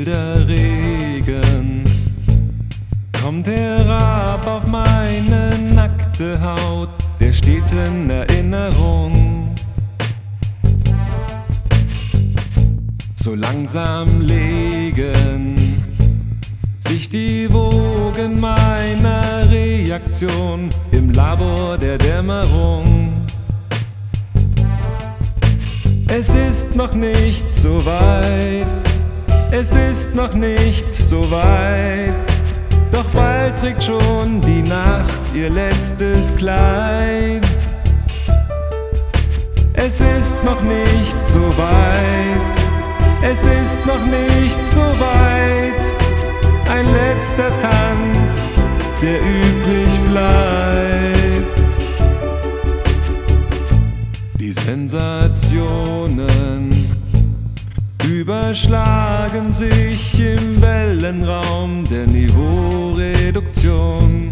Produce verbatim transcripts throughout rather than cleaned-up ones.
Bilderregen kommt herab auf meine nackte Haut der steten Erinnerung. So langsam legen sich die Wogen meiner Reaktion im Labor der Dämmerung. Es ist noch nicht so weit, es ist noch nicht so weit, doch bald trägt schon die Nacht ihr letztes Kleid. Es ist noch nicht so weit, es ist noch nicht so weit, ein letzter Tanz, der übrig bleibt. Die Sensationen überschlagen sich im Wellenraum der Niveaureduktion.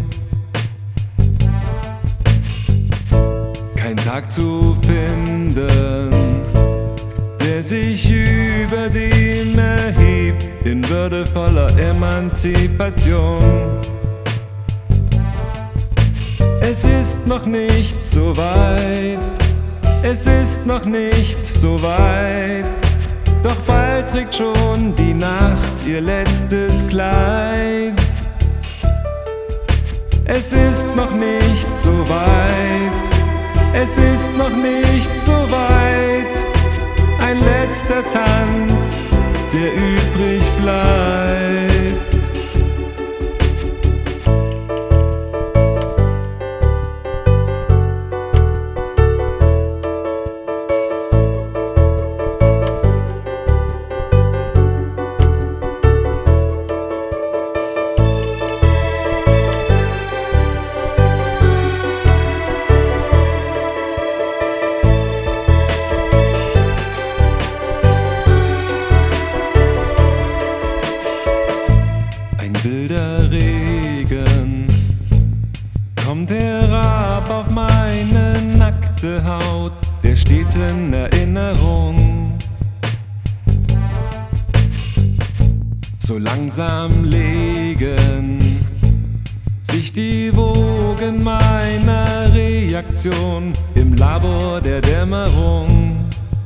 Kein Tag zu finden, der sich über dem erhebt in würdevoller Emanzipation. Es ist noch nicht so weit, es ist noch nicht so weit, doch bald trägt schon die Nacht ihr letztes Kleid. Es ist noch nicht so weit, es ist noch nicht so weit, ein letzter Tanz, der übrig bleibt. Bilderregen kommt herab auf meine nackte Haut der steten Erinnerung. So langsam legen sich die Wogen meiner Reaktion im Labor der Dämmerung.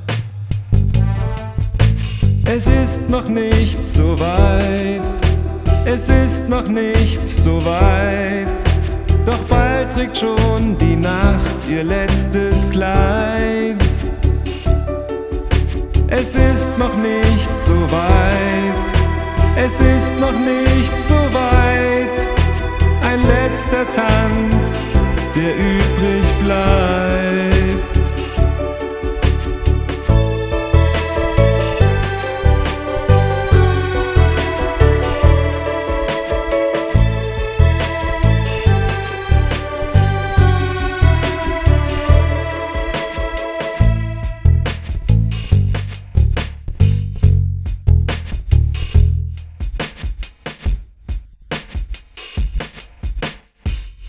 Es ist noch nicht so weit, es ist noch nicht so weit, doch bald trägt schon die Nacht ihr letztes Kleid. Es ist noch nicht so weit, es ist noch nicht so weit, ein letzter Tanz, der übrig bleibt.